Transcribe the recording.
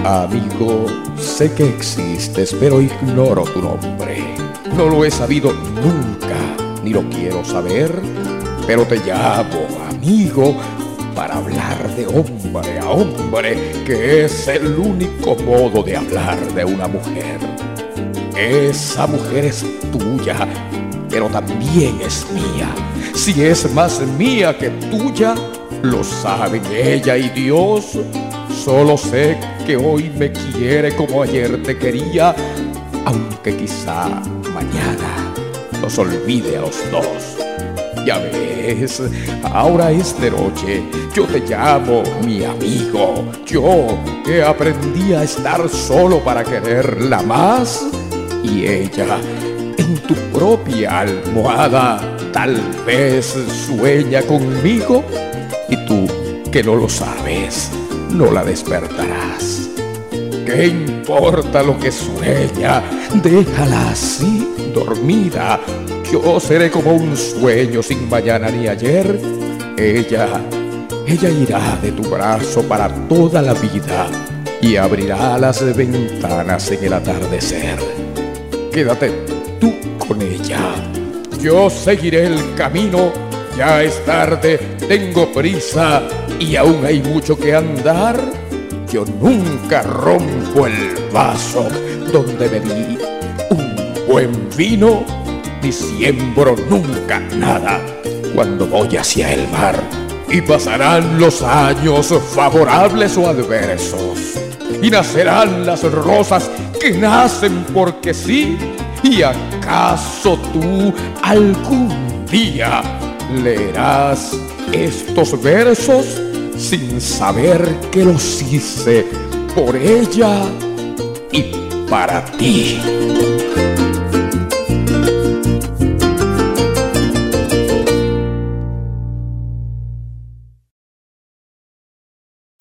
Amigo, sé que existes, pero ignoro tu nombre. No lo he sabido nunca, ni lo quiero saber, pero te llamo, amigo, para hablar de hombre a hombre, que es el único modo de hablar de una mujer. Esa mujer es tuya, pero también es mía. Si es más mía que tuya, lo saben ella y Dios. Solo sé que hoy me quiere como ayer te quería, aunque quizá mañana nos olvide a los dos. Ya ves, ahora es de noche, yo te llamo mi amigo. Yo que aprendí a estar solo para quererla más, y ella en tu propia almohada tal vez sueña conmigo, y tú que no lo sabes, no la despertarás. ¿Qué importa lo que sueña? Déjala así, dormida. Yo seré como un sueño sin mañana ni ayer. Ella irá de tu brazo para toda la vida y abrirá las ventanas en el atardecer. Quédate tú con ella. Yo seguiré el camino. Ya es tarde, tengo prisa y aún hay mucho que andar. Yo nunca rompo el vaso donde bebí un buen vino, ni siembro nunca nada cuando voy hacia el mar. Y pasarán los años favorables o adversos, y nacerán las rosas que nacen porque sí. ¿Y acaso tú algún día leerás estos versos sin saber que los hice por ella y para ti?